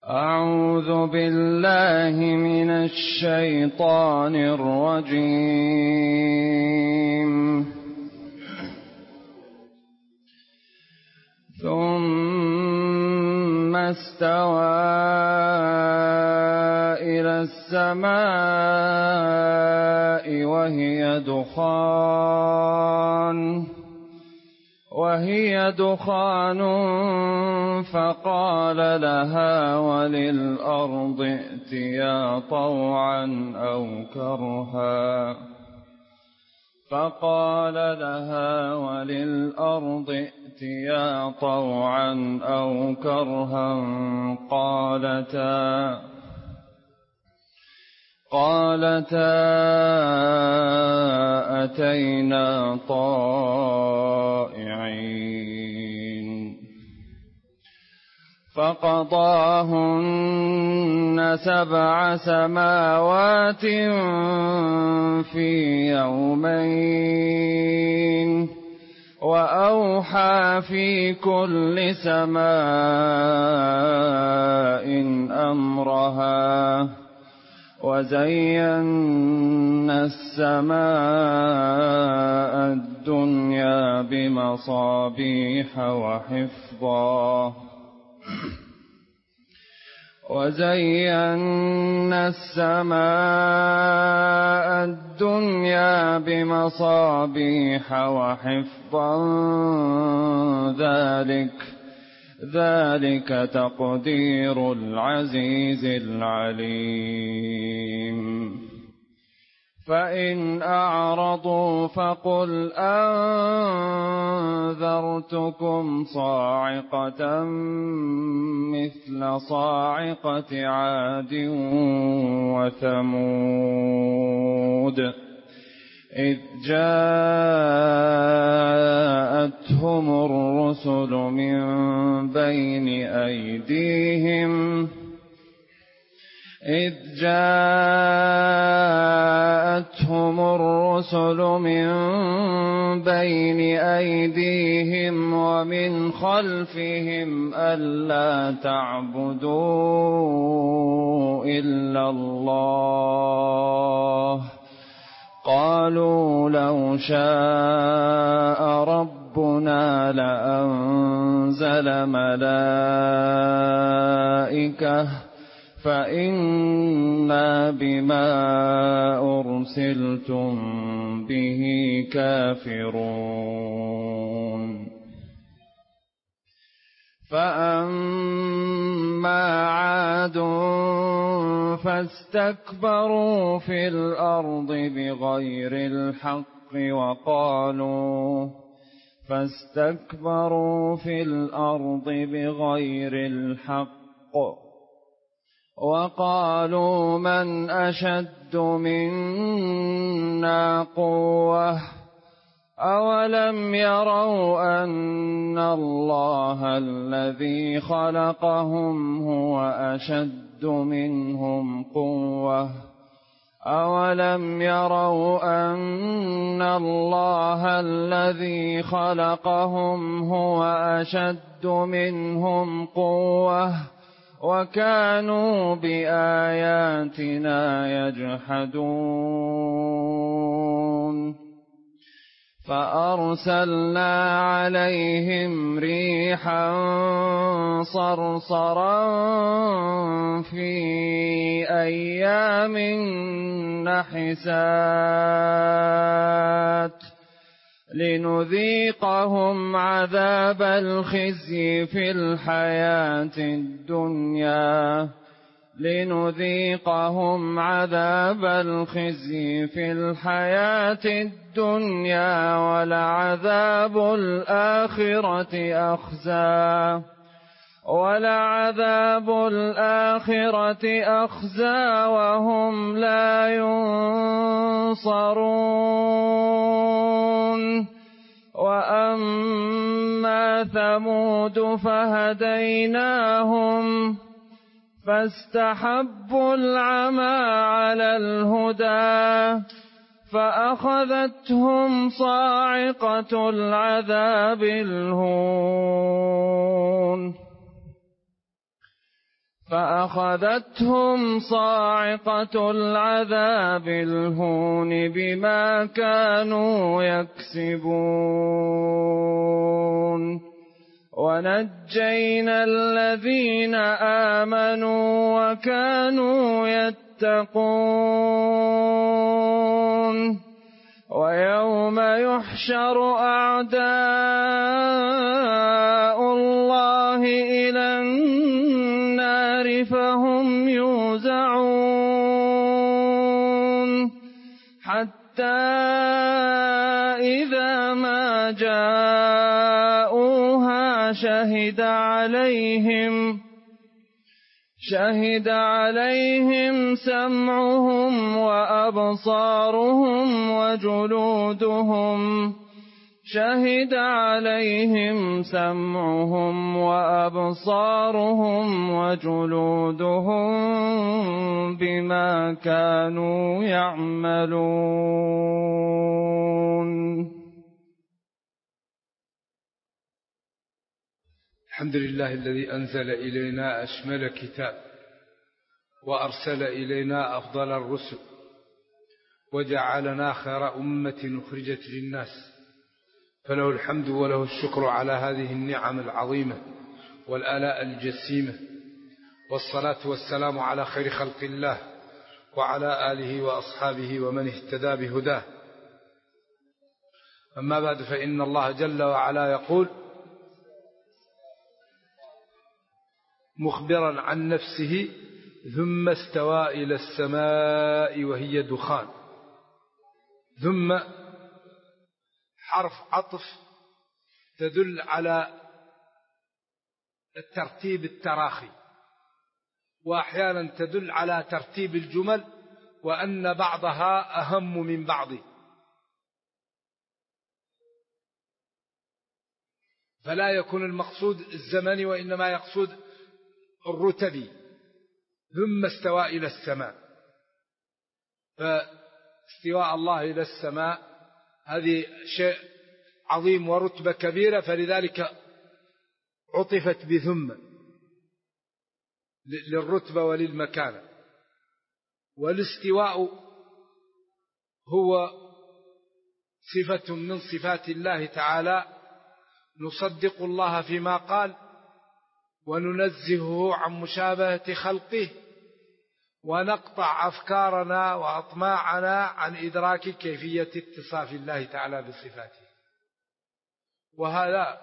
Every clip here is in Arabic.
أعوذ بالله من الشيطان الرجيم. ثم استوى إلى السماء وهي دخان فقال لها وللأرض ائتيا طوعا أو كرها قالتا أتينا طائعين. فقضاهن 7 سماوات في يومين وأوحى في كل سماء أمرها وزينا السماء الدنيا بمصابيح وحفظا ذلك تقدير العزيز العليم. فإن أعرضوا فقل أنذرتكم صاعقة مثل صاعقة عاد وثمود إذ جاءتهم الرسل من بين أيديهم ومن خلفهم ألا تعبدوا إلا الله قالوا لو شاء ربنا لأنزل ملائكة فإنا بما أرسلتم به كافرون. فأما عاد فاستكبروا في الأرض بغير الحق وقالوا من أشد منا قوة أولم يروا أن الله الذي خلقهم هو أشد منهم قوة وكانوا بآياتنا يجحدون. فأرسلنا عليهم ريحا صرصرا في أيام نحسات لنذيقهم عذاب الخزي في الحياة الدنيا ولعذاب الآخرة أخزى وهم لا ينصرون. وأما ثمود فهديناهم فاستحبوا العمى على الهدى فأخذتهم صاعقة العذاب الهون فأخذتهم صاعقة العذاب الهون بما كانوا يكسبون ونجينا الذين آمنوا وكانوا يتقون ويوم يحشر أعداء الله إلى النار فهم يوزعون حتى إذا ما جاءوها شهد عليهم سمعهم وأبصارهم وجلودهم بما كانوا يعملون. الحمد لله الذي أنزل إلينا أشمل كتاب وأرسل إلينا أفضل الرسل وجعلنا خير أمة أخرجت للناس، فله الحمد وله الشكر على هذه النعم العظيمة والآلاء الجسيمة، والصلاة والسلام على خير خلق الله وعلى آله وأصحابه ومن اهتدى بهداه. أما بعد، فإن الله جل وعلا يقول مخبرا عن نفسه: ثم استوى إلى السماء وهي دخان. ثم حرف عطف تدل على الترتيب التراخي، وأحيانا تدل على ترتيب الجمل وأن بعضها أهم من بعض، فلا يكون المقصود الزمني وإنما يقصد الرتبي. ثم استوى إلى السماء، فاستواء الله إلى السماء هذه شيء عظيم ورتبة كبيرة، فلذلك عطفت بثم للرتبة وللمكانة. والاستواء هو صفة من صفات الله تعالى، نصدق الله فيما قال وننزهه عن مشابهة خلقه، ونقطع أفكارنا وأطماعنا عن إدراك كيفية اتصاف الله تعالى بصفاته. وهذا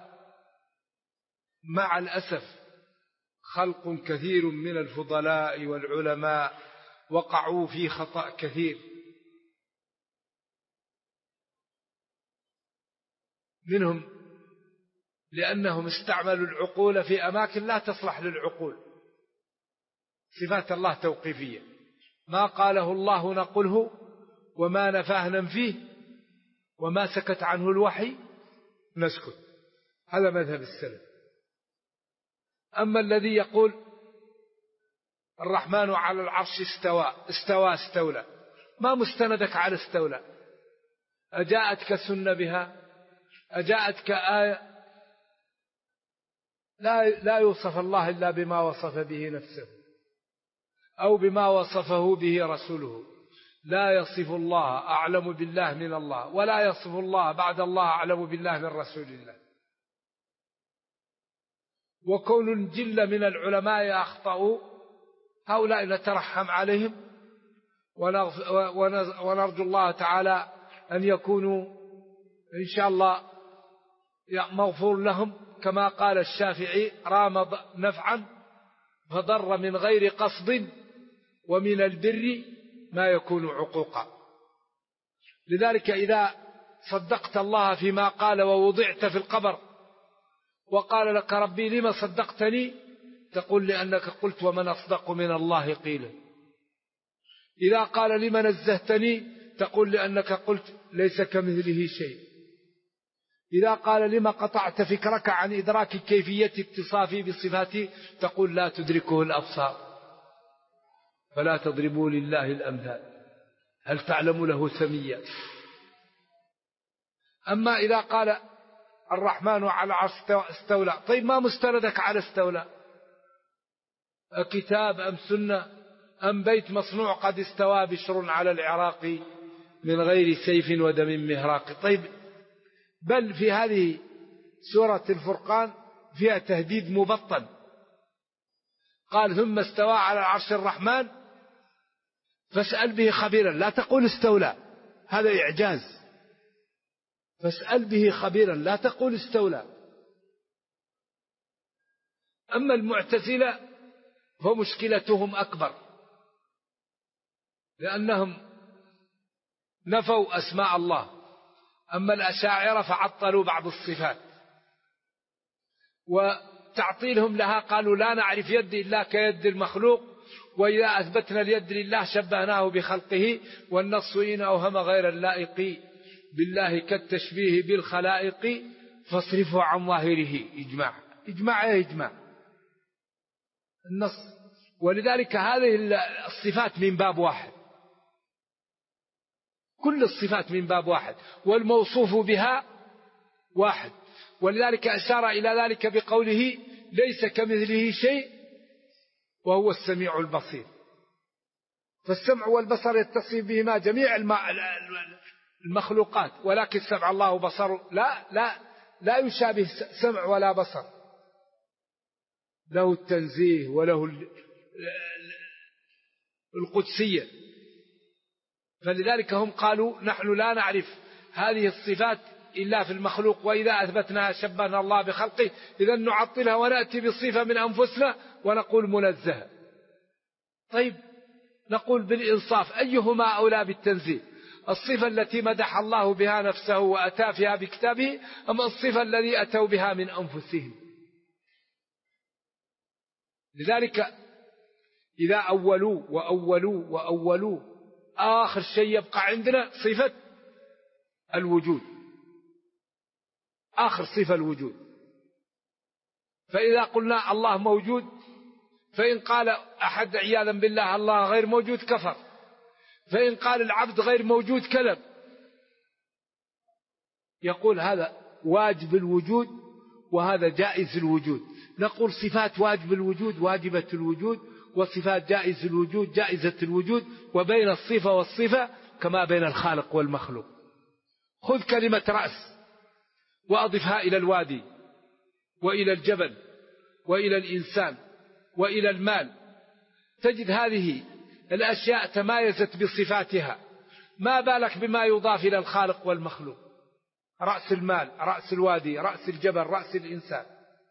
مع الأسف خلق كثير من الفضلاء والعلماء وقعوا في خطأ كثير، منهم لأنهم استعملوا العقول في أماكن لا تصلح للعقول. صفات الله توقيفية، ما قاله الله نقله، وما نفاه ننفيه، وما سكت عنه الوحي نسكت. هذا مذهب السلف. أما الذي يقول الرحمن على العرش استولى، ما مستندك على استولى؟ أجاءتك سنة بها؟ أجاءتك آية؟ لا يوصف الله إلا بما وصف به نفسه أو بما وصفه به رسوله. لا يصف الله أعلم بالله من الله، ولا يصف الله بعد الله أعلم بالله من رسول الله. وكون جل من العلماء أخطأوا، هؤلاء نترحم عليهم ونرجو الله تعالى أن يكونوا إن شاء الله مغفور لهم، كما قال الشافعي: رام نفعا فضر من غير قصد، ومن البر ما يكون عقوقا. لذلك إذا صدقت الله فيما قال ووضعت في القبر وقال لك ربي لما صدقتني، تقول: لأنك قلت ومن أصدق من الله قيلا. إذا قال لما نزهتني، تقول: لأنك قلت ليس كمثله شيء. إذا قال لما قطعت فكرك عن إدراك كيفية اتصافي بصفاتي، تقول: لا تدركه الأبصار. فلا تضربوا لله الأمثال، هل تعلم له سميا؟ أما إذا قال الرحمن على العرش استولى، طيب ما مستندك على استولى؟ كتاب أم سنة أم بيت مصنوع قد استوى بشر على العراق من غير سيف ودم مهراق. طيب، بل في هذه سورة الفرقان فيها تهديد مبطن. قال ثم استوى على العرش الرحمن فاسأل به خبيرا، لا تقول استولى، هذا إعجاز. فاسأل به خبيرا، لا تقول استولى. أما المعتزلة فمشكلتهم أكبر، لأنهم نفوا أسماء الله. أما الأشاعرة فعطلوا بعض الصفات، وتعطيلهم لها قالوا لا نعرف يد إلا كيد المخلوق، وإذا أثبتنا اليد لله شبهناه بخلقه، والنص إن أوهم غير اللائق بالله كالتشبيه بالخلائق فاصرفه عن ظاهره. إجماع النص. ولذلك هذه الصفات من باب واحد، كل الصفات من باب واحد، والموصوف بها واحد. ولذلك أشار إلى ذلك بقوله ليس كمثله شيء وهو السميع البصير. فالسمع والبصر يتصف بهما جميع المخلوقات، ولكن سمع الله وبصر لا يشابه سمع ولا بصر، له التنزيه وله القدسية. فلذلك هم قالوا نحن لا نعرف هذه الصفات إلا في المخلوق، وإذا أثبتناها شبهنا الله بخلقه، إذا نعطلها ونأتي بالصفة من أنفسنا ونقول منزه. طيب، نقول بالإنصاف أيهما أولى بالتنزيه؟ الصفة التي مدح الله بها نفسه وأتى فيها بكتابه، أم الصفة التي أتوا بها من أنفسهم؟ لذلك إذا أولوا آخر شيء يبقى عندنا صفة الوجود، آخر صفة الوجود. فإذا قلنا الله موجود، فإن قال أحد عياذا بالله الله غير موجود كفر، فإن قال العبد غير موجود كذب. يقول هذا واجب الوجود وهذا جائز الوجود. نقول صفات واجب الوجود واجبة الوجود، وصفات جائز الوجود جائزة الوجود، وبين الصفة والصفة كما بين الخالق والمخلوق. خذ كلمة رأس وأضفها إلى الوادي وإلى الجبل وإلى الإنسان وإلى المال، تجد هذه الأشياء تمايزت بصفاتها، ما بالك بما يضاف إلى الخالق والمخلوق. رأس المال، رأس الوادي، رأس الجبل، رأس الإنسان.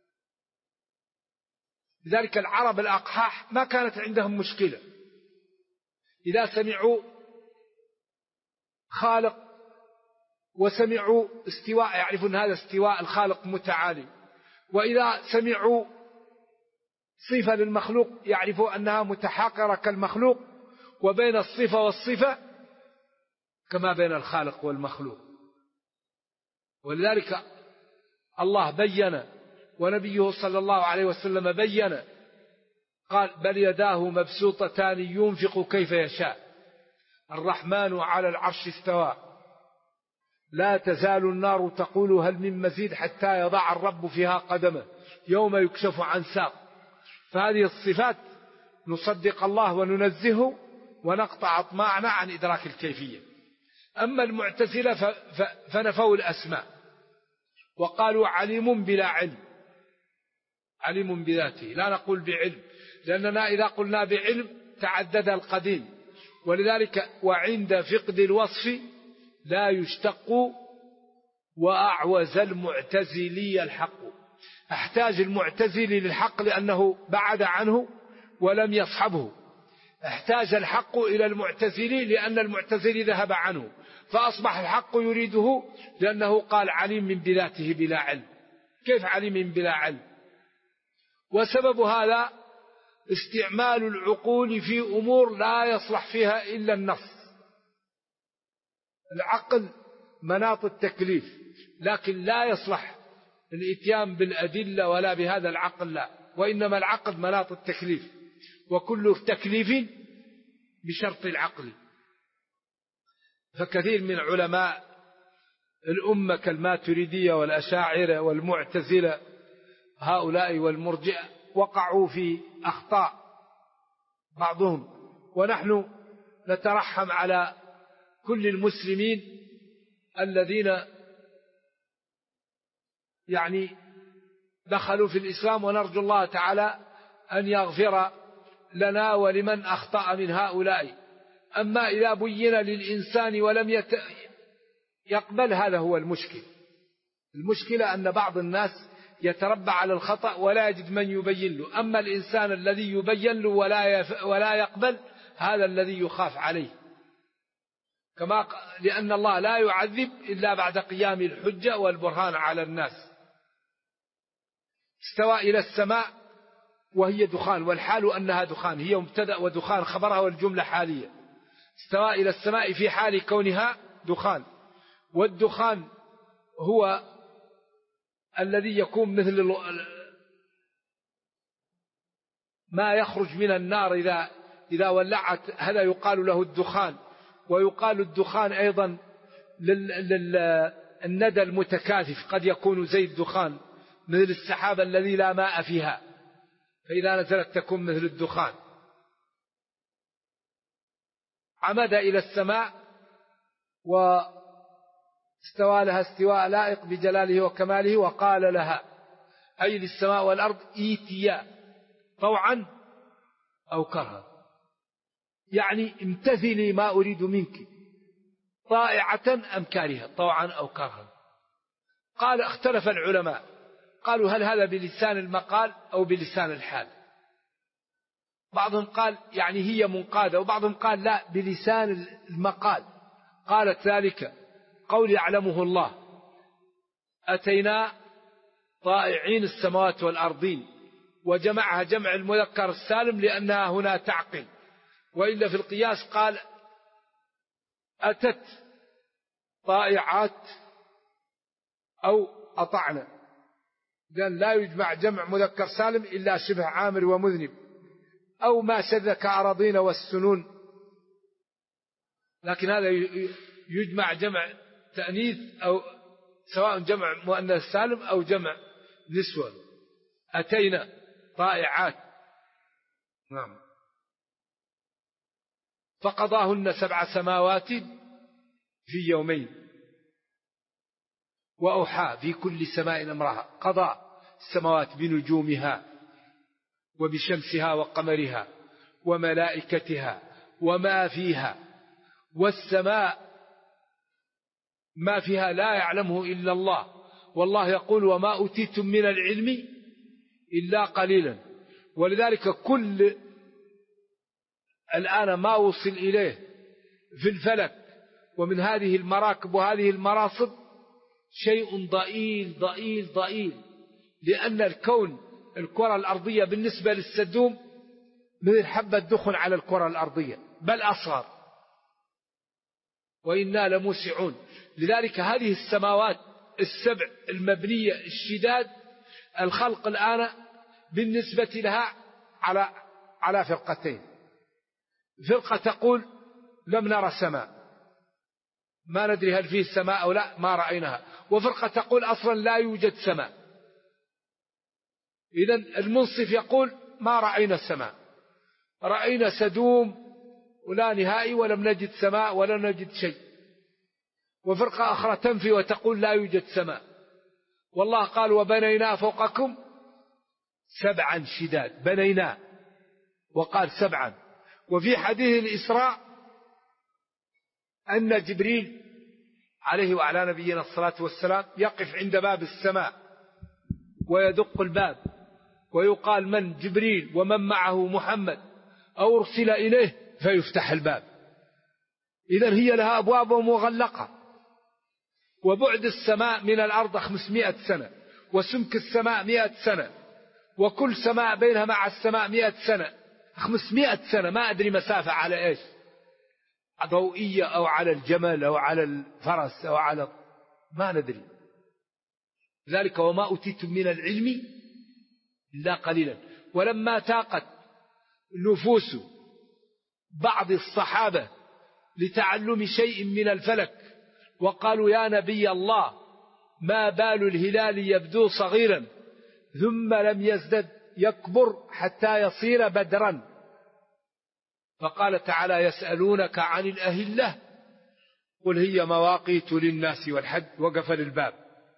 لذلك العرب الأقحاح ما كانت عندهم مشكلة، إذا سمعوا خالق وسمعوا استواء يعرفون هذا استواء الخالق متعالي، وإذا سمعوا صفة للمخلوق يعرفوا أنها متحاقرة كالمخلوق، وبين الصفة والصفة كما بين الخالق والمخلوق. ولذلك الله بين ونبيه صلى الله عليه وسلم بين، قال بل يداه مبسوطتان ينفق كيف يشاء الرحمن على العرش استوى لا تزال النار تقول هل من مزيد حتى يضع الرب فيها قدمه يوم يكشف عن ساق. فهذه الصفات نصدق الله وننزهه ونقطع أطماعنا عن إدراك الكيفية. أما المعتزلة فنفوا الأسماء وقالوا عليم بلا علم، عليم بذاته، لا نقول بعلم، لأننا إذا قلنا بعلم تعدد القديم. ولذلك وعند فقد الوصف لا يشتق وأعوز المعتزلي الحق. احتاج المعتزلي للحق لأنه بعد عنه ولم يصحبه، احتاج الحق إلى المعتزلي لأن المعتزلي ذهب عنه، فأصبح الحق يريده لأنه قال عليم من بذاته بلا علم. كيف عليم من بلا علم؟ وسبب هذا استعمال العقول في أمور لا يصلح فيها إلا النص. العقل مناط التكليف، لكن لا يصلح الاتيان بالأدلة ولا بهذا العقل، لا، وإنما العقل مناط التكليف، وكل تكليف بشرط العقل. فكثير من علماء الأمة كالماتريدية والأشاعرة والمعتزلة هؤلاء والمرجئة وقعوا في أخطاء بعضهم. ونحن نترحم على كل المسلمين الذين يعني دخلوا في الإسلام، ونرجو الله تعالى أن يغفر لنا ولمن أخطأ من هؤلاء. أما إذا بين للإنسان ولم يقبل، هذا هو المشكل. المشكلة أن بعض الناس يتربى على الخطأ ولا يجد من يبين له. أما الإنسان الذي يبين له ولا يقبل، هذا الذي يخاف عليه. لأن الله لا يعذب إلا بعد قيام الحجة والبرهان على الناس. استوى إلى السماء وهي دخان، والحال أنها دخان، هي مبتدأ ودخان خبرها والجملة حالية. استوى إلى السماء في حال كونها دخان، والدخان هو الذي يكون مثل ما يخرج من النار إذا ولعت، هذا يقال له الدخان. ويقال الدخان أيضا للندى المتكاثف، قد يكون زي الدخان مثل السحابة الذي لا ماء فيها، فإذا نزلت تكون مثل الدخان. عمد إلى السماء واستوى لها استواء لائق بجلاله وكماله، وقال لها أي للسماء والأرض ائتيا طوعا أو كرها، يعني امتثلي ما أريد منك، طائعة أم كارهة، طوعا أو كرها. قال اختلف العلماء، قالوا هل هذا بلسان المقال أو بلسان الحال؟ بعضهم قال يعني هي منقادة، وبعضهم قال لا، بلسان المقال. قالت ذلك قول يعلمه الله، أتينا طائعين السماوات والأرضين، وجمعها جمع المذكر السالم لأنها هنا تعقل، وإلا في القياس قال أتت طائعات أو أطعنا، لأن لا يجمع جمع مذكر سالم إلا شبه عامر ومذنب، أو ما شذ كأراضين والسنون، لكن هذا يجمع جمع تأنيث، أو سواء جمع مؤنث سالم أو جمع نسوة. أتينا طائعات، نعم. فقضاهن 7 سماوات في يومين، وأوحى في كل سماء أمرها. قضى السماوات بنجومها وبشمسها وقمرها وملائكتها وما فيها، والسماء ما فيها لا يعلمه إلا الله، والله يقول وما أوتيتم من العلم إلا قليلا. ولذلك كل الآن ما وصل إليه في الفلك ومن هذه المراكب وهذه المراصد شيء ضئيل ضئيل ضئيل، لأن الكرة الأرضية بالنسبة للسدوم مثل حبة دخن على الكرة الأرضية، بل أصغر، وإنا لموسعون. لذلك هذه السماوات السبع المبنية الشداد، الخلق الآن بالنسبة لها على فرقتين. فرقة تقول لم نرى سماء، ما ندري هل فيه سماء أو لا، ما رأيناها. وفرقة تقول أصلا لا يوجد سماء. إذن المنصف يقول ما رأينا السماء، رأينا سدوم ولا نهائي، ولم نجد سماء ولا نجد شيء. وفرقة أخرى تنفي وتقول لا يوجد سماء، والله قال وبنينا فوقكم 7 شداد، بنينا وقال 7. وفي حديث الإسراء أن جبريل عليه وعلى نبينا الصلاة والسلام يقف عند باب السماء ويدق الباب ويقال من جبريل ومن معه محمد أو أرسل إليه فيفتح الباب. إذن هي لها أبواب مغلقة. وبعد السماء من الأرض 500 سنة، وسمك السماء 100 سنة، وكل سماء بينها مع السماء 100 سنة، 500 سنة. ما أدري مسافة على إيش، ضوئية أو على الجمل أو على الفرس أو على، ما ندري. ذلك وما أوتيتم من العلم إلا قليلا. ولما تاقت نفوس بعض الصحابة لتعلم شيء من الفلك وقالوا يا نبي الله ما بال الهلال يبدو صغيرا ثم لم يزدد يكبر حتى يصير بدرا، فقال تعالى يسألونك عن الأهلة قل هي مواقيت للناس والحج، وقفل الباب.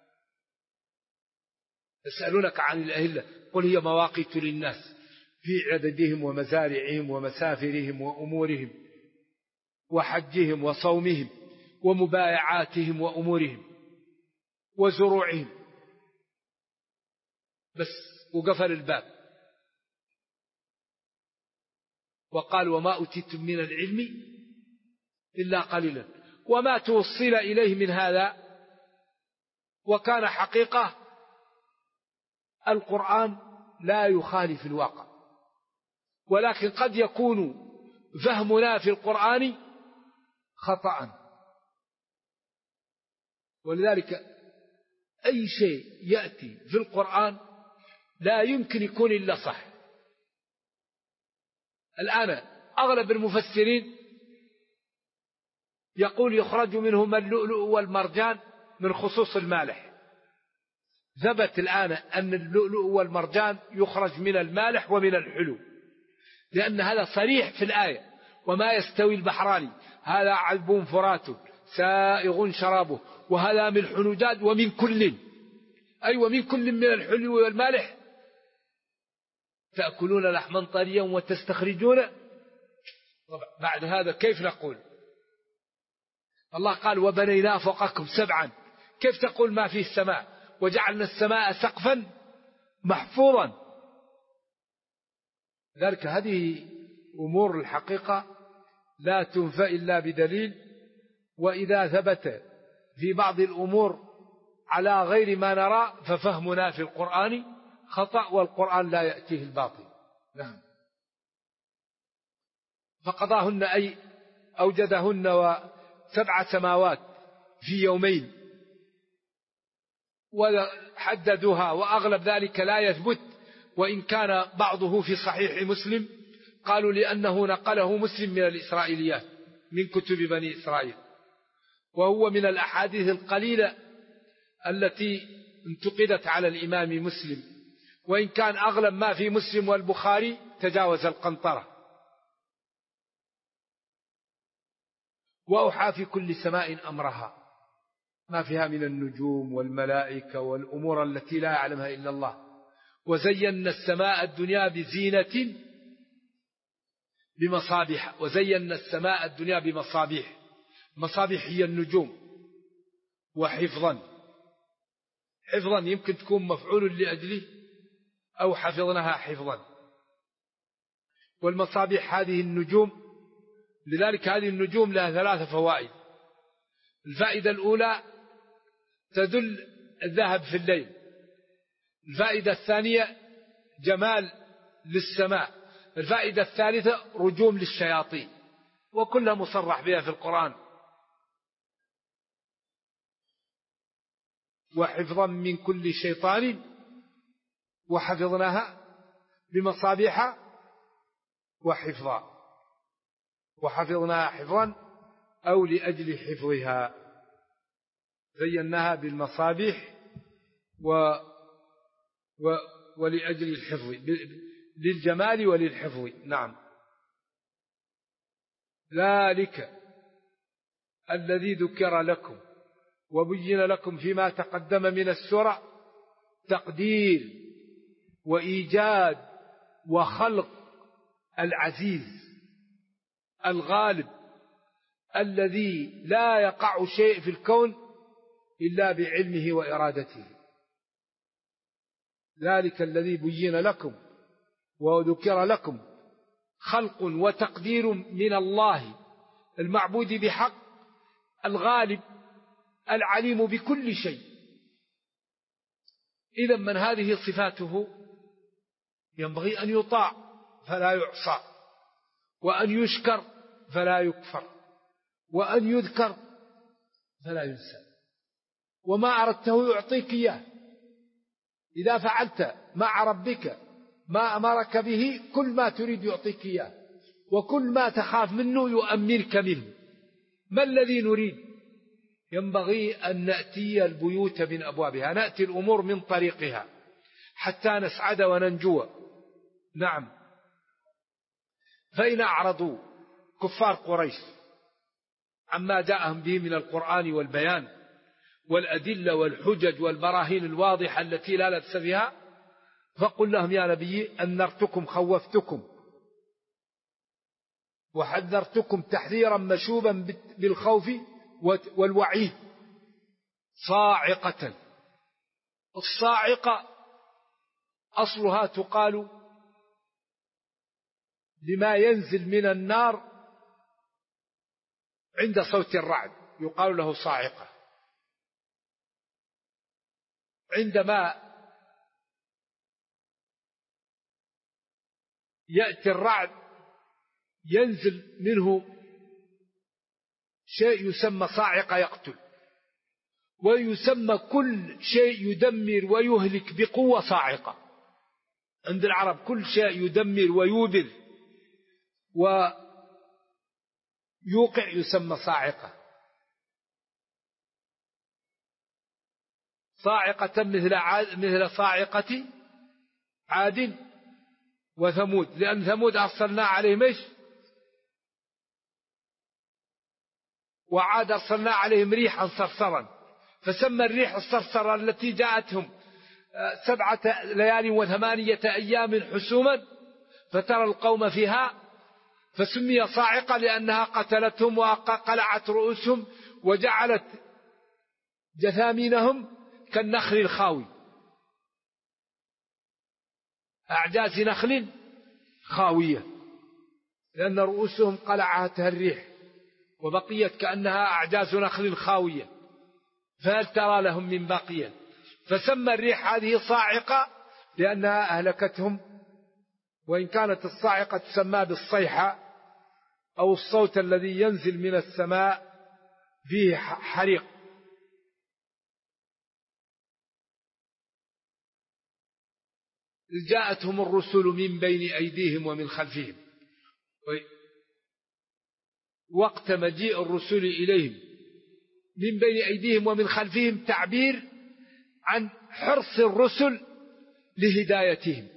يسألونك عن الأهلة قل هي مواقيت للناس في عددهم ومزارعهم ومسافرهم وأمورهم وحجهم وصومهم ومبايعاتهم وأمورهم وزروعهم، بس وقفل الباب. وقال وما أوتيتم من العلم إلا قليلا، وما توصل إليه من هذا. وكان حقيقة القرآن لا يخالف الواقع، ولكن قد يكون فهمنا في القرآن خطأ. ولذلك أي شيء يأتي في القرآن لا يمكن يكون إلا صح. الآن أغلب المفسرين يقول يخرج منهما اللؤلؤ والمرجان من خصوص المالح. ثبت الآن أن اللؤلؤ والمرجان يخرج من المالح ومن الحلو، لأن هذا صريح في الآية وما يستوي البحران هذا عذب فرات سائغ شرابه وهذا ملح نجاد ومن كل، أي ومن كل من الحلو والمالح تأكلون لحما طريا وتستخرجون. بعد هذا كيف نقول؟ الله قال وبنينا فوقكم سبعا، كيف تقول ما فيه السماء وجعلنا السماء سقفا محفوظا؟ ذلك هذه أمور الحقيقة لا تنفى إلا بدليل. وإذا ثبت في بعض الأمور على غير ما نرى ففهمنا في القرآن خطأ، والقرآن لا يأتيه الباطل. نعم. فقضاهن أي أوجدهن وسبع سماوات في يومين وحددوها، وأغلب ذلك لا يثبت، وإن كان بعضه في صحيح مسلم قالوا لأنه نقله مسلم من الإسرائيليات من كتب بني إسرائيل، وهو من الأحاديث القليلة التي انتقدت على الإمام مسلم، وإن كان أغلب ما في مسلم والبخاري تجاوز القنطرة. وأوحى في كل سماء أمرها، ما فيها من النجوم والملائكة والأمور التي لا يعلمها إلا الله. وزينا السماء الدنيا بزينة بمصابيح، وزينا السماء الدنيا بمصابيح. مصابيح هي النجوم، وحفظا. حفظا يمكن تكون مفعول لأجله أو حفظناها حفظا. والمصابيح هذه النجوم، لذلك هذه النجوم لها 3 فوائد. الفائدة الأولى تدل الذهب في الليل. الفائدة الثانية جمال للسماء. الفائدة الثالثة رجوم للشياطين، وكلها مصرح بها في القرآن. وحفظا من كل شيطان وحفظناها بمصابيح وحفظا، وحفظناها حفظا أو لأجل حفظها. زيناها بالمصابيح ولأجل الحفظ، للجمال وللحفظ. نعم. ذلك الذي ذكر لكم وبين لكم فيما تقدم من السورة تقدير وإيجاد وخلق العزيز الغالب الذي لا يقع شيء في الكون إلا بعلمه وإرادته. ذلك الذي بين لكم وذكر لكم خلق وتقدير من الله المعبود بحق الغالب العليم بكل شيء. إذا من هذه صفاته ينبغي أن يطاع فلا يعصى، وأن يشكر فلا يكفر، وأن يذكر فلا ينسى. وما أردته يعطيك إياه. إذا فعلت مع ربك ما أمرك به كل ما تريد يعطيك إياه، وكل ما تخاف منه يؤمنك منه. ما الذي نريد؟ ينبغي أن نأتي البيوت من أبوابها، نأتي الأمور من طريقها حتى نسعد وننجو. نعم. فإن أعرضوا كفار قريش عما جاءهم به من القرآن والبيان والأدلة والحجج والبراهين الواضحة التي لا لبس فيها، فقل لهم يا نبي أنذرتكم خوفتكم وحذرتكم تحذيرا مشوبا بالخوف والوعيد صاعقة. الصاعقة أصلها تقال لما ينزل من النار عند صوت الرعد، يقال له صاعقة. عندما يأتي الرعد ينزل منه شيء يسمى صاعقة يقتل، ويسمى كل شيء يدمر ويهلك بقوة صاعقة. عند العرب كل شيء يدمر ويوبر ويوقع يسمى صاعقة. صاعقة مثل صاعقة عاد وثمود، لأن ثمود أرسلنا عليهم إيش؟ وعاد أرسلنا عليهم ريحا صرصرا، فسمى الريح الصرصرة التي جاءتهم 7 ليال و8 أيام حسوما فترى القوم فيها، فسمي صاعقة لأنها قتلتهم وقلعت رؤوسهم وجعلت جثامينهم كالنخل الخاوي، أعجاز نخل خاوية، لأن رؤوسهم قلعتها الريح وبقيت كأنها أعجاز نخل خاوية، فهل ترى لهم من بقية؟ فسمى الريح هذه صاعقة لأنها أهلكتهم. وإن كانت الصاعقة تسمى بالصيحة أو الصوت الذي ينزل من السماء فيه حريق. جاءتهم الرسل من بين أيديهم ومن خلفهم. وقت مجيء الرسل إليهم من بين أيديهم ومن خلفهم تعبير عن حرص الرسل لهدايتهم.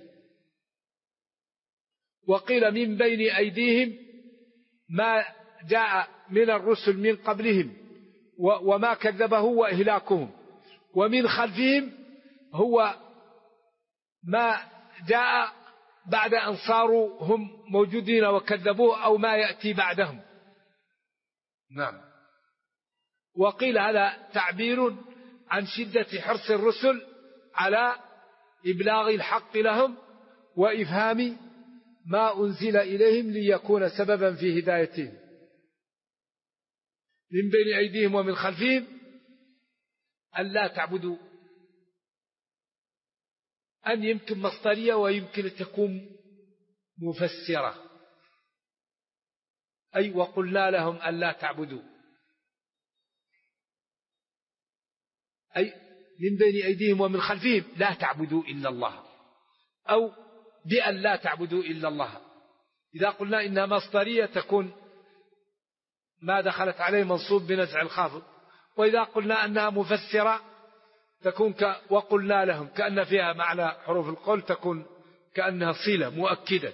وقيل من بين أيديهم ما جاء من الرسل من قبلهم وما كذبه وإهلاكهم، ومن خلفهم هو ما جاء بعد أن صاروا هم موجودين وكذبوه أو ما يأتي بعدهم. نعم. وقيل هذا تعبير عن شدة حرص الرسل على إبلاغ الحق لهم وإفهام ما أنزل إليهم ليكون سببا في هدايتهم. من بين أيديهم ومن خلفهم أن لا تعبدوا، أن يمكن مصدرية ويمكن تكون مفسرة، أي وقلنا لهم أن لا تعبدوا، أي من بين أيديهم ومن خلفهم لا تعبدوا إلا الله، أو بأن لا تعبدوا إلا الله. إذا قلنا إنها مصدرية تكون ما دخلت عليه منصوب بنزع الخافض، وإذا قلنا أنها مفسرة تكون وقلنا لهم كأن فيها معنى حروف القول، تكون كأنها صلة مؤكدة.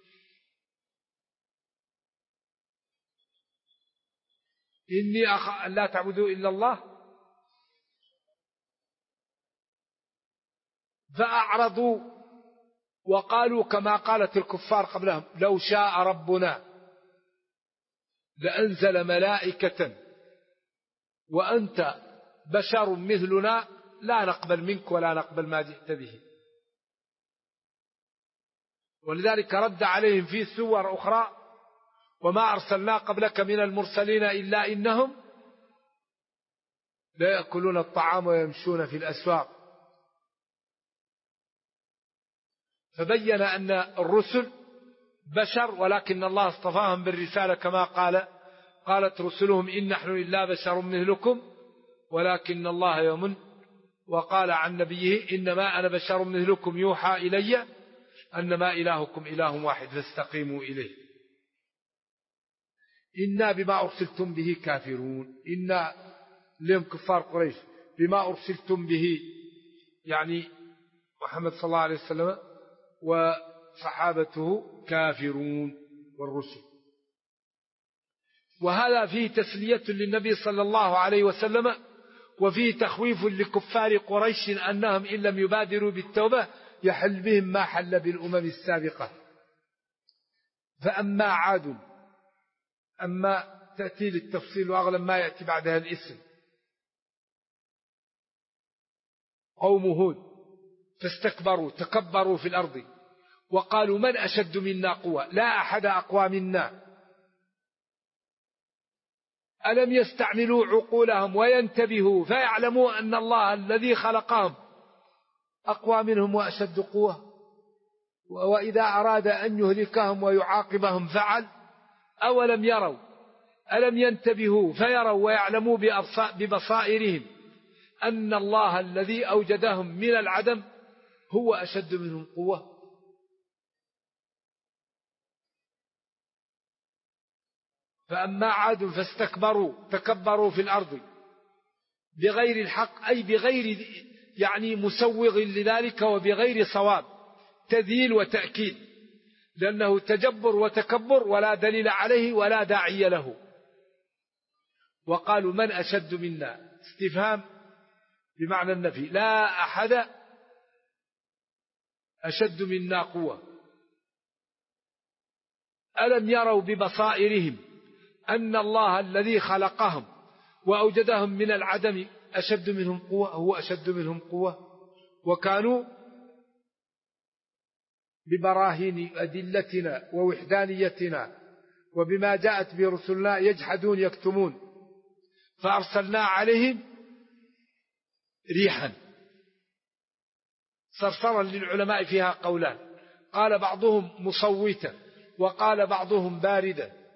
إني أن لا تعبدوا إلا الله فأعرضوا وقالوا كما قالت الكفار قبلهم لو شاء ربنا لأنزل ملائكة وأنت بشر مثلنا لا نقبل منك ولا نقبل ما جئت به. ولذلك رد عليهم في سور أخرى وما أرسلنا قبلك من المرسلين إلا إنهم لا يأكلون الطعام ويمشون في الأسواق. فبين أن الرسل بشر ولكن الله اصطفاهم بالرسالة كما قالت رسلهم إن نحن إلا بشر مثلكم ولكن الله يمن. وقال عن نبيه إنما أنا بشر مثلكم يوحى إلي أنما إلهكم إله واحد فاستقيموا إليه. إنا بما أرسلتم به كافرون. إنا لهم كفار قريش بما أرسلتم به يعني محمد صلى الله عليه وسلم وصحابته كافرون والرسل. وهذا فيه تسلية للنبي صلى الله عليه وسلم، وفيه تخويف لكفار قريش أنهم إن لم يبادروا بالتوبة يحل بهم ما حل بالأمم السابقة. فأما عاد، أما تأتي للتفصيل وأغلب ما يأتي بعدها الاسم. قوم هود فاستكبروا تكبروا في الأرض وقالوا من أشد منا قوة، لا أحد أقوى منا. ألم يستعملوا عقولهم وينتبهوا فيعلموا أن الله الذي خلقهم أقوى منهم وأشد قوة، وإذا أراد أن يهلكهم ويعاقبهم فعل. أولم يروا، ألم ينتبهوا فيروا ويعلموا ببصائرهم أن الله الذي أوجدهم من العدم هو أشد منهم قوة. فأما عاد فاستكبروا تكبروا في الأرض بغير الحق، أي بغير يعني مسوغ لذلك وبغير صواب، تذييل وتأكيد، لأنه تجبر وتكبر ولا دليل عليه ولا داعي له. وقالوا من أشد منا، استفهام بمعنى النفي، لا أحد أشد منا قوة. ألم يروا ببصائرهم أن الله الذي خلقهم وأوجدهم من العدم أشد منهم قوة، هو أشد منهم قوة. وكانوا ببراهين أدلتنا ووحدانيتنا وبما جاءت برسلنا يجحدون يكتمون، فأرسلنا عليهم ريحا صرصرا. للعلماء فيها قولان، قال بعضهم مصوتا وقال بعضهم باردا.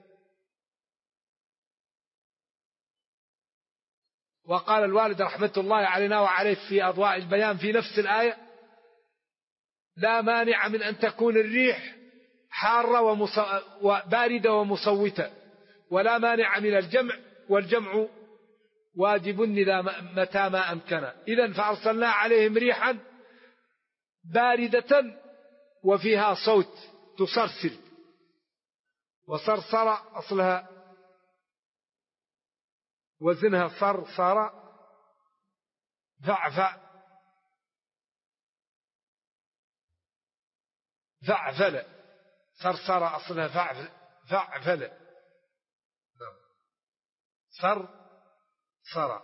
وقال الوالد رحمة الله علينا وعليه في أضواء البيان في نفس الآية: لا مانع من أن تكون الريح حارة وباردة ومصوتة، ولا مانع من الجمع، والجمع واجب إذا متى ما أمكن. إذن فأرسلنا عليهم ريحا باردة وفيها صوت تصرصر. وصرصر أصلها وزنها صرصر فعفع فعفل. صرصر أصلها فعفل. صرصر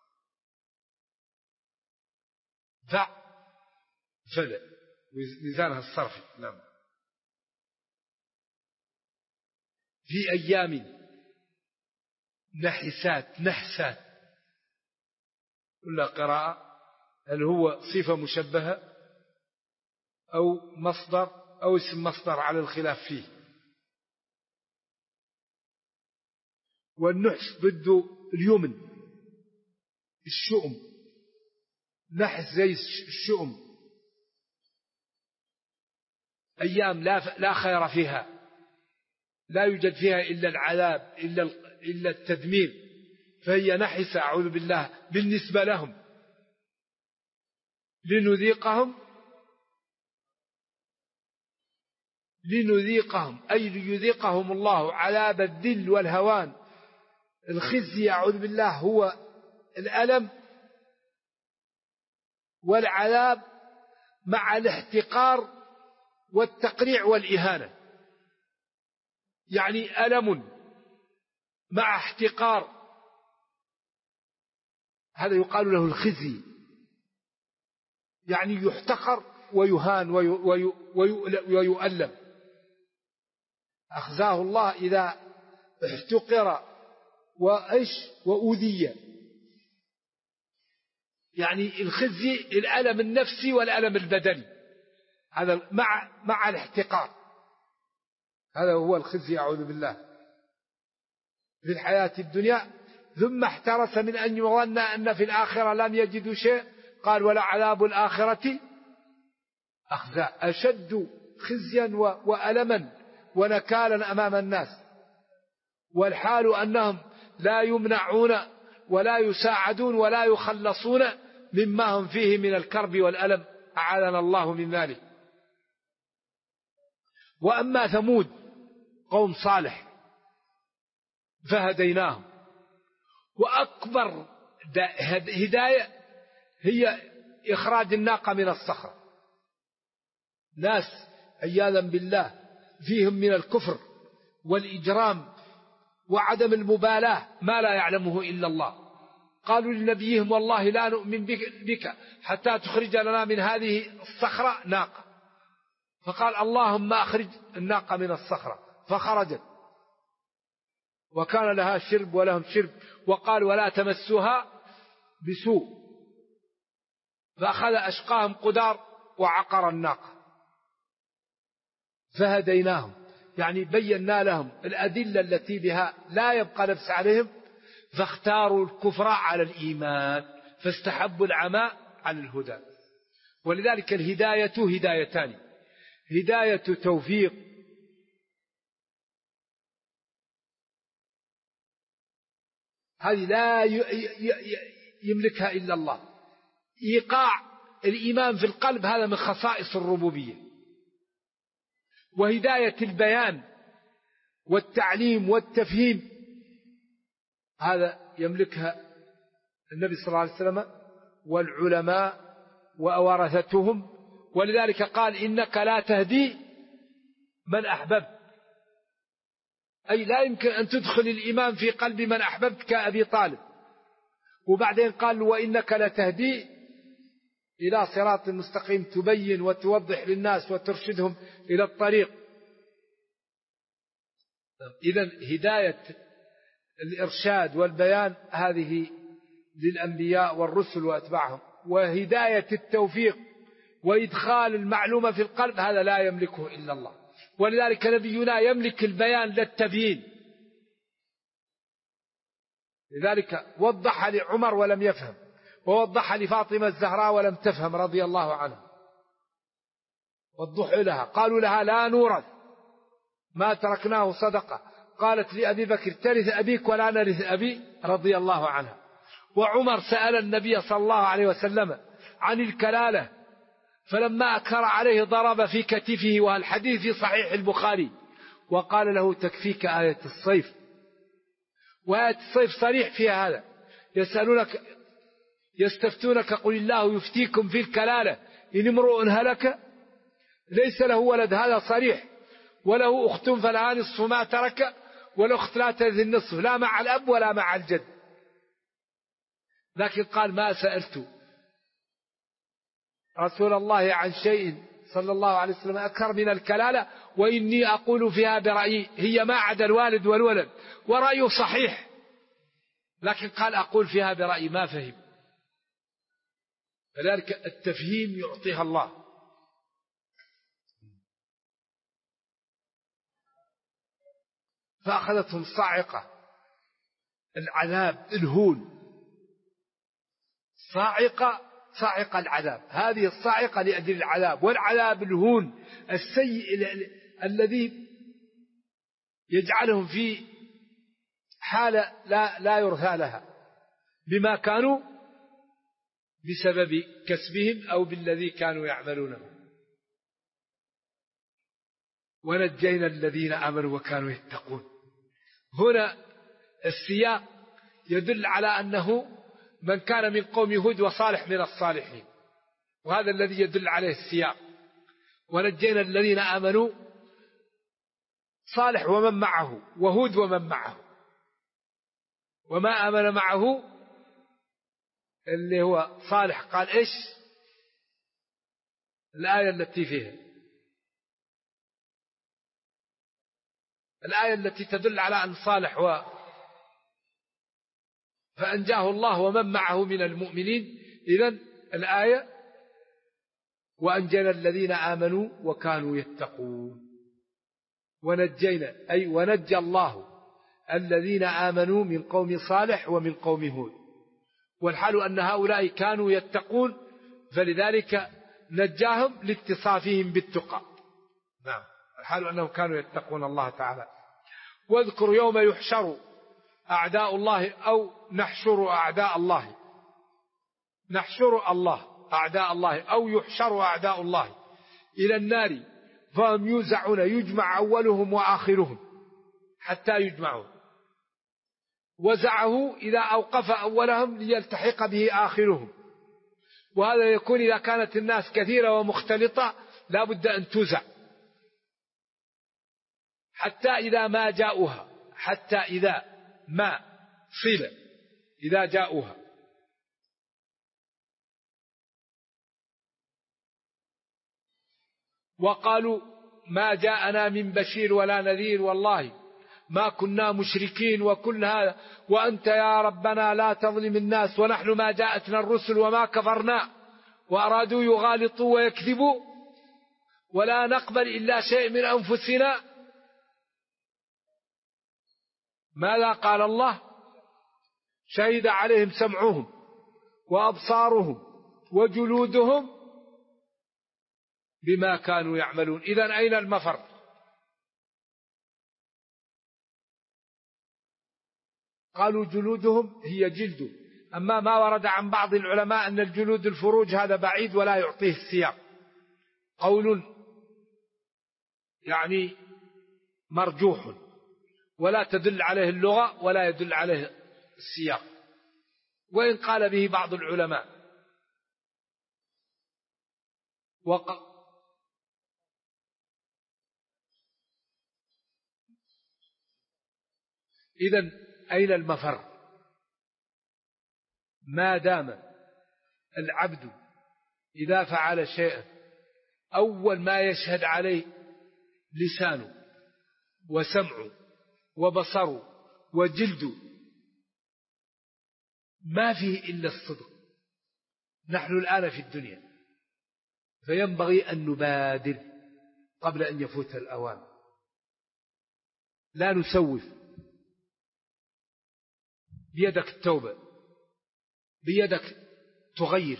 فعفل ميزانها الصرفي. نعم. في أيام نحسات ولا قراءة، هل هو صفة مشبهة أو مصدر أو اسم مصدر على الخلاف فيه. والنحس ضد اليمن الشؤم، نحس زي الشؤم. أيام لا خير فيها، لا يوجد فيها إلا العذاب إلا التدمير، فهي نحسة أعوذ بالله بالنسبة لهم. لنذيقهم أي ليذيقهم الله عذاب الذل والهوان. الخزي أعوذ بالله هو الألم والعذاب مع الاحتقار والتقريع والإهانة، يعني ألم مع احتقار، هذا يقال له الخزي، يعني يحتقر ويهان ويؤلم. أخزاه الله إذا احتقر وأذي، يعني الخزي الألم النفسي والألم البدني، هذا مع الاحتقار، هذا هو الخزي أعوذ بالله في الحياة الدنيا. ثم احترس من أن يظن أن في الآخرة لم يجدوا شيء، قال ولعذاب الآخرة أخزى، أشد خزيا وألما ونكالا أمام الناس. والحال أنهم لا يمنعون ولا يساعدون ولا يخلصون مما هم فيه من الكرب والألم، أعاذنا الله من ذلك. وأما ثمود قوم صالح فهديناهم. وأكبر هداية هي إخراج الناقة من الصخرة. ناس عياذا بالله فيهم من الكفر والإجرام وعدم المبالاة ما لا يعلمه إلا الله. قالوا لنبيهم والله لا نؤمن بك حتى تخرج لنا من هذه الصخرة ناقة. فقال اللهم أخرج الناقة من الصخرة، فخرجت وكان لها شرب ولهم شرب. وقال ولا تمسوها بسوء، فأخذ أشقاهم قدار وعقر الناقة. فهديناهم يعني بينا لهم الأدلة التي بها لا يبقى نفس عليهم، فاختاروا الكفر على الإيمان، فاستحبوا العمى على الهدى. ولذلك الهداية هدايتان: هداية توفيق هذه لا يملكها إلا الله. إيقاع الإيمان في القلب هذا من خصائص الربوبية. وهداية البيان والتعليم والتفهيم هذا يملكها النبي صلى الله عليه وسلم والعلماء وورثتهم. ولذلك قال إنك لا تهدي من أحببت، أي لا يمكن أن تدخل الإيمان في قلب من أحببت كأبي طالب. وبعدين قال وإنك لتهدي إلى صراط مستقيم، تبين وتوضح للناس وترشدهم إلى الطريق. إذن هداية الإرشاد والبيان هذه للأنبياء والرسل وأتباعهم. وهداية التوفيق وإدخال المعلومة في القلب هذا لا يملكه إلا الله. ولذلك نبينا يملك البيان للتبيين، لذلك وضح لعمر ولم يفهم، ووضح لفاطمة الزهراء ولم تفهم رضي الله عنها. وضحوا لها، قالوا لها لا نورث ما تركناه صدقة. قالت لأبي بكر ترث أبيك ولا نرث أبي رضي الله عنها. وعمر سأل النبي صلى الله عليه وسلم عن الكلالة، فلما أكثر عليه ضرب في كتفه، والحديث في صحيح البخاري، وقال له تكفيك آية الصيف. وآية الصيف صريح فيها هذا. يسألونك يستفتونك قل الله يفتيكم في الكلالة إن امرؤ هلك ليس له ولد، هذا صريح، وله أخت فلها نصف ما ترك، والأخت لا ترث النصف لا مع الأب ولا مع الجد. لكن قال ما سألت رسول الله عن شيء صلى الله عليه وسلم أكثر من الكلالة، وإني أقول فيها برأيي، هي ما عدا الوالد والولد، ورأيه صحيح، لكن قال أقول فيها برأيي ما فهم. فذلك التفهيم يعطيها الله. فأخذتهم صاعقة العذاب الهون، صاعقة العذاب، هذه الصاعقة لأجل العذاب، والعذاب الهون السيء الذي يجعلهم في حالة لا يرثى لها بما كانوا بسبب كسبهم أو بالذي كانوا يعملونه. ونجينا الذين آمنوا وكانوا يتقون. هنا السياق يدل على أنه من كان من قوم هود وصالح من الصالحين، وهذا الذي يدل عليه السياق. ونجينا الذين آمنوا، صالح ومن معه، وهود ومن معه، وما آمن معه اللي هو صالح. قال إيش الآية التي فيها؟ الآية التي تدل على أن صالح فأنجاه الله ومن معه من المؤمنين. إذن الآية وأنجينا الذين آمنوا وكانوا يتقون. ونجينا أي ونجى الله الذين آمنوا من قوم صالح ومن قوم هود، والحال أن هؤلاء كانوا يتقون، فلذلك نجاهم لاتصافهم بالتقى. نعم، الحال أنهم كانوا يتقون الله تعالى. واذكر يوم يحشر أعداء الله أو نحشر أعداء الله، نحشر الله أعداء الله أو يحشر أعداء الله إلى النار فهم يوزعون، يجمع أولهم وآخرهم حتى يجمعون. وزعه إذا أوقف أولهم ليلتحق به آخرهم. وهذا يكون إذا كانت الناس كثيرة ومختلطة لا بد أن توزع حتى إذا ما جاءوها، حتى إذا ما صلة إذا جاءوها. وقالوا ما جاءنا من بشير ولا نذير والله ما كنا مشركين وكل هذا، وأنت يا ربنا لا تظلم الناس ونحن ما جاءتنا الرسل وما كفرنا، وأرادوا يغالطوا ويكذبوا ولا نقبل إلا شيء من أنفسنا. ماذا قال الله؟ شهد عليهم سمعهم وأبصارهم وجلودهم بما كانوا يعملون. إذن أين المفر؟ قالوا جلودهم هي جلد، أما ما ورد عن بعض العلماء أن الجلود الفروج هذا بعيد ولا يعطيه السياق، قول يعني مرجوح ولا تدل عليه اللغة ولا يدل عليه السياق، وإن قال به بعض العلماء. إذن أين المفر؟ ما دام العبد إذا فعل شيئا أول ما يشهد عليه لسانه وسمعه وبصره وجلده ما فيه إلا الصدق. نحن الآن في الدنيا فينبغي أن نبادر قبل أن يفوت الأوان، لا نسوف. بيدك التوبة، بيدك تغير،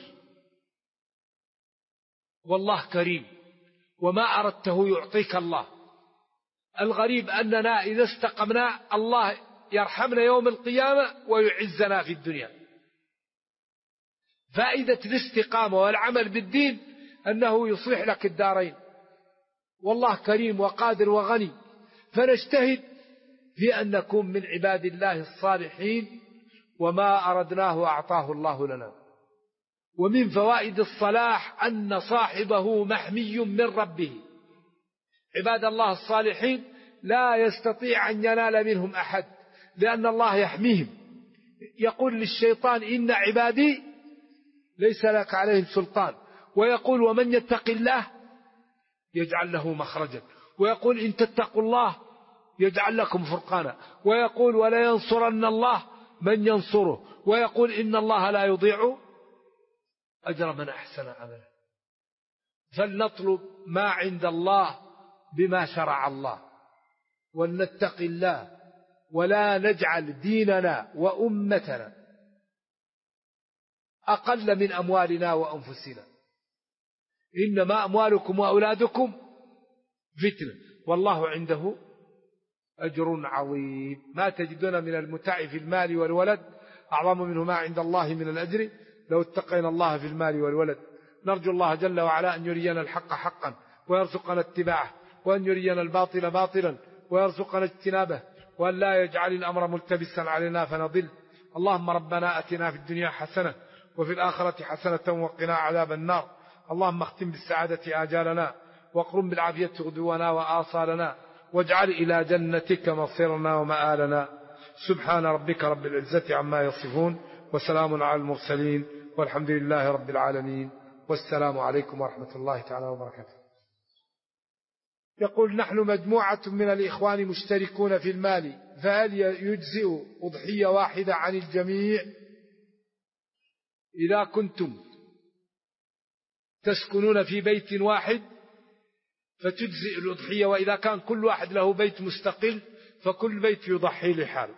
والله كريم وما أردته يعطيك الله. الغريب أننا إذا استقمنا الله يرحمنا يوم القيامة ويعزنا في الدنيا. فائدة الاستقامة والعمل بالدين أنه يصلح لك الدارين، والله كريم وقادر وغني، فنجتهد في أن نكون من عباد الله الصالحين، وما أردناه أعطاه الله لنا. ومن فوائد الصلاح أن صاحبه محمي من ربه. عباد الله الصالحين لا يستطيع أن ينال منهم أحد لأن الله يحميهم. يقول للشيطان إن عبادي ليس لك عليهم سلطان، ويقول ومن يتق الله يجعل له مخرجا، ويقول إن تتقوا الله يجعل لكم فرقانا، ويقول ولا ينصرن الله من ينصره، ويقول إن الله لا يضيع أجر من أحسن عملا. فلنطلب ما عند الله بما شرع الله، ولنتق الله ولا نجعل ديننا وأمتنا أقل من أموالنا وأنفسنا. إنما أموالكم وأولادكم فتنة والله عنده أجر عظيم. ما تجدون من المتاع في المال والولد أعظم منه ما عند الله من الأجر لو اتقينا الله في المال والولد. نرجو الله جل وعلا أن يرينا الحق حقا ويرزقنا اتباعه، وأن يرينا الباطل باطلا ويرزقنا اجتنابه، وأن لا يجعل الأمر ملتبسا علينا فنضل. اللهم ربنا أتنا في الدنيا حسنة وفي الآخرة حسنة وقنا عذاب النار. اللهم اختم بالسعادة آجالنا، واقرم بالعافية غدونا وآصالنا، واجعل إلى جنتك مصيرنا ومآلنا. سبحان ربك رب العزة عما يصفون، وسلام على المرسلين، والحمد لله رب العالمين، والسلام عليكم ورحمة الله تعالى وبركاته. يقول نحن مجموعة من الإخوان مشتركون في المال، فهل يجزئ أضحية واحدة عن الجميع؟ إذا كنتم تسكنون في بيت واحد فتجزئ الأضحية، وإذا كان كل واحد له بيت مستقل فكل بيت يضحي لحاله.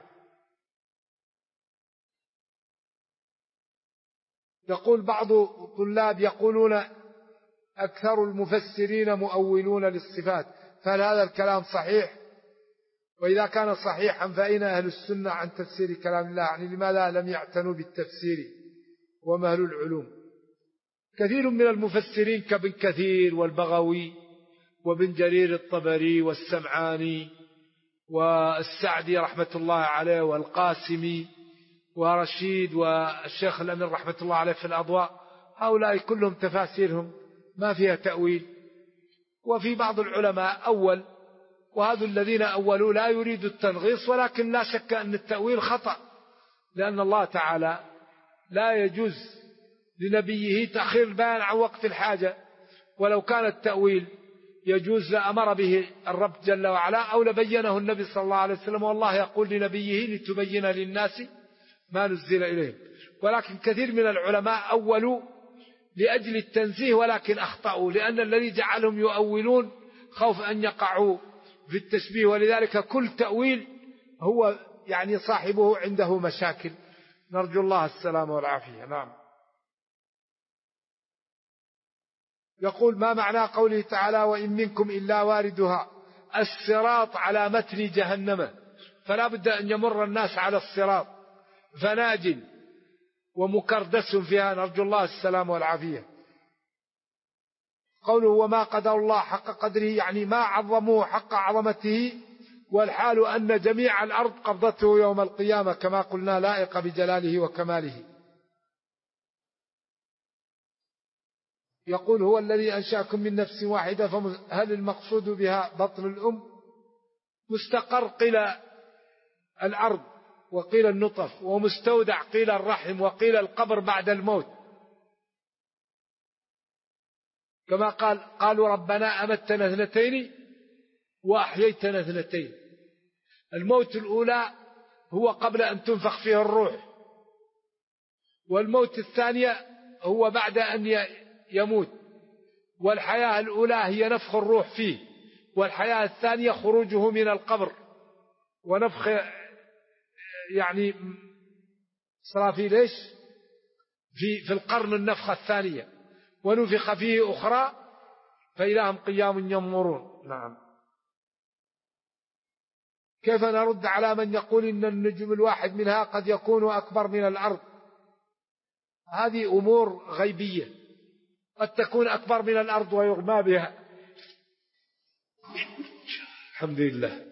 يقول بعض الطلاب يقولون أكثر المفسرين مؤولون للصفات، فهل هذا الكلام صحيح؟ وإذا كان صحيحا فأين أهل السنة عن تفسير كلام الله؟ يعني لماذا لم يعتنوا بالتفسير ومهل العلوم؟ كثير من المفسرين كابن كثير والبغوي وابن جرير الطبري والسمعاني والسعدي رحمة الله عليه والقاسمي ورشيد والشيخ الأمين رحمة الله عليه في الأضواء، هؤلاء كلهم تفاسيرهم ما فيها تأويل. وفي بعض العلماء أول، وهذا الذين أولوا لا يريد التنغيص، ولكن لا شك أن التأويل خطأ، لأن الله تعالى لا يجوز لنبيه تأخير البيان عن وقت الحاجة، ولو كان التأويل يجوز لأمر به الرب جل وعلا أو لبينه النبي صلى الله عليه وسلم، والله يقول لنبيه لتبين للناس ما نزل إليهم. ولكن كثير من العلماء أولوا لأجل التنزيه ولكن أخطأوا، لأن الذي جعلهم يؤولون خوف أن يقعوا في التشبيه، ولذلك كل تأويل هو يعني صاحبه عنده مشاكل، نرجو الله السلامة والعافية. نعم. يقول: ما معنى قوله تعالى: وإن منكم إلا واردها؟ الصراط على متن جهنم، فلا بد أن يمر الناس على الصراط، فناج ومكردس فيها، نرجو الله السلامة والعافية. قوله: وما قدر الله حق قدره، يعني ما عظموه حق عظمته، والحال أن جميع الأرض قبضته يوم القيامة كما قلنا، لائق بجلاله وكماله. يقول: هو الذي أنشأكم من نفس واحدة، فهل المقصود بها بطن الأم؟ مستقر قيل الأرض وقيل النطف، ومستودع قيل الرحم، وقيل القبر بعد الموت، كما قالوا ربنا أمتنا اثنتين وأحييتنا اثنتين. الموت الأولى هو قبل أن تنفخ فيه الروح، والموت الثانية هو بعد أن يموت، والحياة الأولى هي نفخ الروح فيه، والحياة الثانية خروجه من القبر ونفخ يعني إسرافيل ليش في القرن النفخة الثانية، ونفخ فيه أخرى فإذا هم قيام ينظرون. نعم. كيف نرد على من يقول إن النجم الواحد منها قد يكون أكبر من الأرض؟ هذه أمور غيبية، قد تكون أكبر من الأرض ويغمى بها. الحمد لله.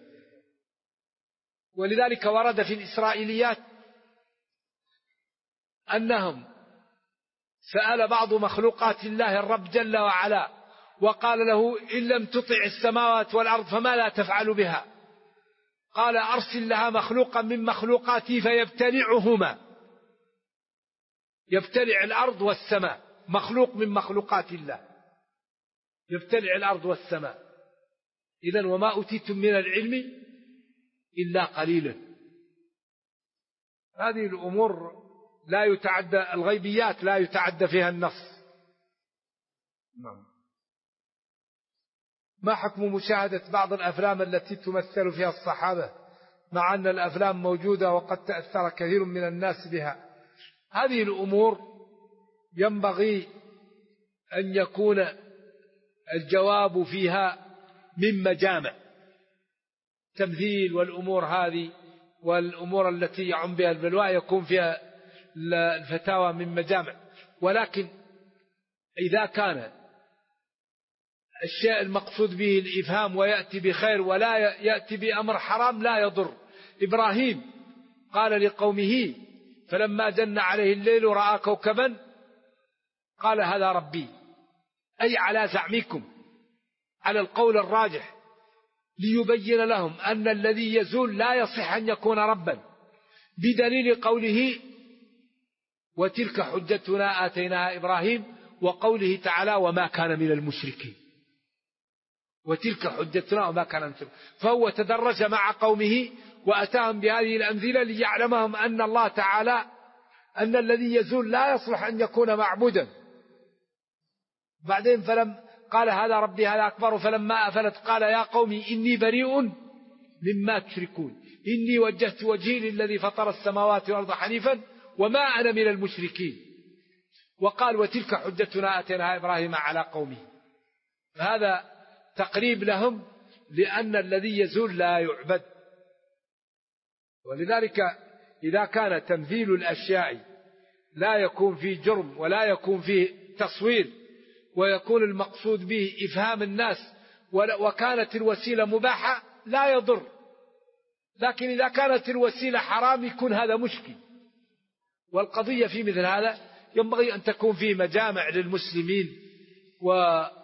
ولذلك ورد في الإسرائيليات أنهم سأل بعض مخلوقات الله الرب جل وعلا وقال له: إن لم تطع السماوات والأرض فما لا تفعل بها؟ قال: أرسل لها مخلوقا من مخلوقاتي فيبتلعهما. يبتلع الأرض والسماء، مخلوق من مخلوقات الله يبتلع الأرض والسماء. إذن وما أوتيتم من العلم إلا قليلا. هذه الأمور لا يتعدى، الغيبيات لا يتعدى فيها النص. ما حكم مشاهدة بعض الأفلام التي تمثل فيها الصحابة مع أن الأفلام موجودة وقد تأثر كثير من الناس بها؟ هذه الأمور ينبغي أن يكون الجواب فيها من مجامع تمثيل، والأمور هذه والأمور التي يعم بها البلوى يكون فيها الفتاوى من مجامع. ولكن إذا كان الشيء المقصود به الإفهام ويأتي بخير ولا يأتي بأمر حرام لا يضر. إبراهيم قال لقومه فلما جن عليه الليل رأى كوكبا قال: هذا ربي، أي على زعمكم، على القول الراجح، ليبين لهم أن الذي يزول لا يصح أن يكون ربا، بدليل قوله: وتلك حجتنا آتيناها إبراهيم، وقوله تعالى: وما كان من المشركين. وتلك حجتنا وما كان من المشركين. فهو تدرج مع قومه وأتاهم بهذه الأمثلة ليعلمهم أن الله تعالى أن الذي يزول لا يصلح أن يكون معبودا. بعدين قال: هذا ربي هذا أكبر، فلما أفلت قال: يا قوم إني بريء مما تشركون، إني وجهت وجهي للذي فطر السماوات والأرض حنيفا وما أنا من المشركين. وقال: وتلك حجتنا آتيناها إبراهيم على قومه. هذا تقريب لهم، لأن الذي يزول لا يعبد. ولذلك إذا كان تمثيل الأشياء لا يكون فيه جرم ولا يكون فيه تصوير، ويكون المقصود به إفهام الناس، وكانت الوسيلة مباحة لا يضر، لكن إذا كانت الوسيلة حرام يكون هذا مشكل. والقضية في مثل هذا ينبغي أن تكون فيه مجامع للمسلمين وهيئات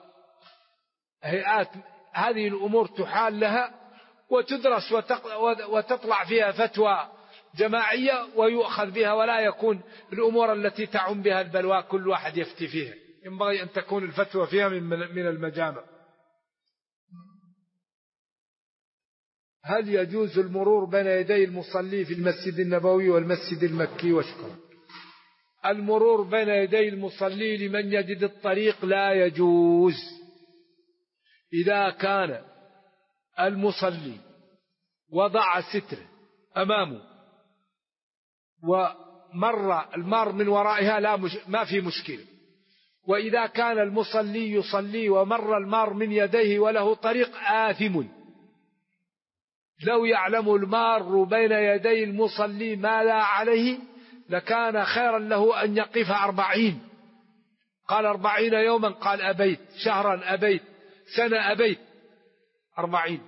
هذه الأمور تحال لها وتدرس وتطلع فيها فتوى جماعية ويؤخذ بها، ولا يكون الأمور التي تعم بها البلوى كل واحد يفتي فيها. ينبغي أن تكون الفتوى فيها من المجامع. هل يجوز المرور بين يدي المصلي في المسجد النبوي والمسجد المكي؟ وشكرا. المرور بين يدي المصلي لمن يجد الطريق لا يجوز. إذا كان المصلي وضع ستر أمامه ومر المار من ورائها ما في مشكلة. وإذا كان المصلي يصلي ومر المار من يديه وله طريق آثم. لو يعلم المار بين يدي المصلي ما لا عليه لكان خيرا له أن يقف 40. قال 40 يوما، قال أبيت، شهرا أبيت، سنة أبيت، 40.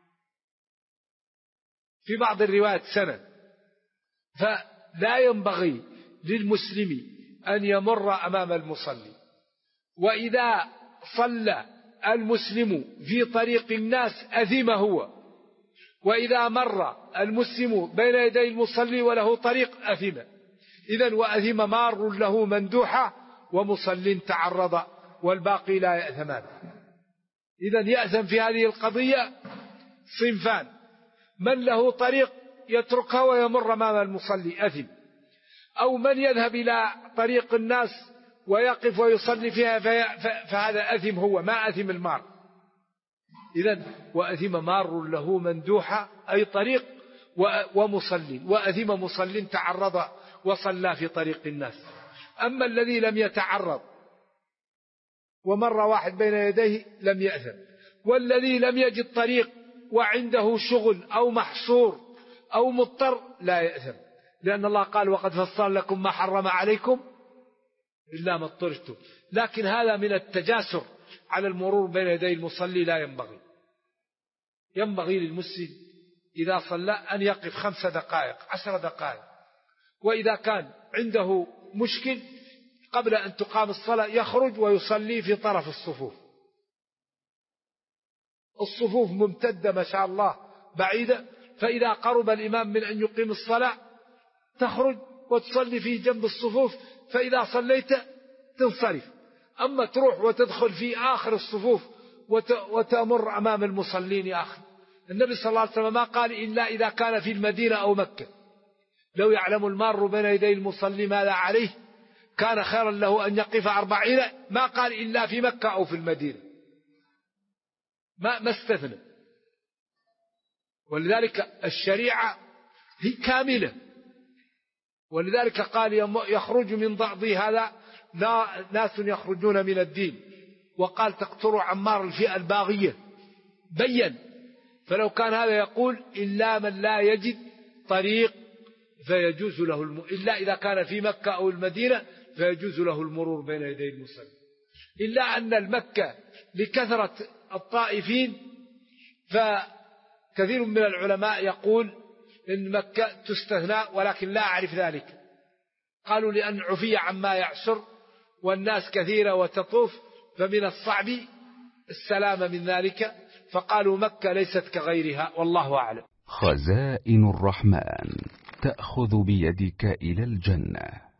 في بعض الروايات سنة. فلا ينبغي للمسلم أن يمر أمام المصلي. وإذا صلى المسلم في طريق الناس أثم هو، وإذا مر المسلم بين يدي المصلي وله طريق أثم. إذن وأثم مار له مندوحة ومصل تعرض والباقي لا يأثمان. إذن يأثم في هذه القضية صنفان: من له طريق يتركها ويمر أمام المصلي أثم، أو من يذهب إلى طريق الناس ويقف ويصلي فيها فهذا أثم هو، ما أثم المار. إذن وأثم مار له مندوحة أي طريق ومصل، وأثم مصل تعرض وصلى في طريق الناس. أما الذي لم يتعرض ومر واحد بين يديه لم يأثم. والذي لم يجد طريق وعنده شغل أو محصور أو مضطر لا يأثم، لأن الله قال: وقد فصل لكم ما حرم عليكم إلا ما اضطررتم. لكن هذا من التجاسر على المرور بين يدي المصلي لا ينبغي. ينبغي للمسلم إذا صلى أن يقف 5 دقائق 10 دقائق. وإذا كان عنده مشكل قبل أن تقام الصلاة يخرج ويصلي في طرف الصفوف. الصفوف ممتدة ما شاء الله بعيدة، فإذا قرب الإمام من أن يقيم الصلاة تخرج وتصلي في جنب الصفوف، فإذا صليت تنصرف. أما تروح وتدخل في آخر الصفوف وتمر أمام المصلين يا أخي. النبي صلى الله عليه وسلم ما قال إلا إذا كان في المدينة أو مكة. لو يعلم المار بين يدي المصلي ما لا عليه كان خيرا له أن يقف 40. ما قال إلا في مكة أو في المدينة، ما استثنى. ولذلك الشريعة هي كاملة. ولذلك قال: يخرج من ضعضي هذا ناس يخرجون من الدين. وقال: تقتلوا عمار الفئة الباغية. بين. فلو كان هذا يقول: إلا من لا يجد طريق فيجوز له إلا إذا كان في مكة أو المدينة فيجوز له المرور بين يدي المصلي. إلا أن المكة لكثرة الطائفين، فكثير من العلماء يقول إن مكة تستثنى، ولكن لا أعرف ذلك. قالوا لأن عفية عما يعسر والناس كثيرة وتطوف، فمن الصعب السلام من ذلك، فقالوا مكة ليست كغيرها، والله أعلم. خزائن الرحمن تأخذ بيدك إلى الجنة.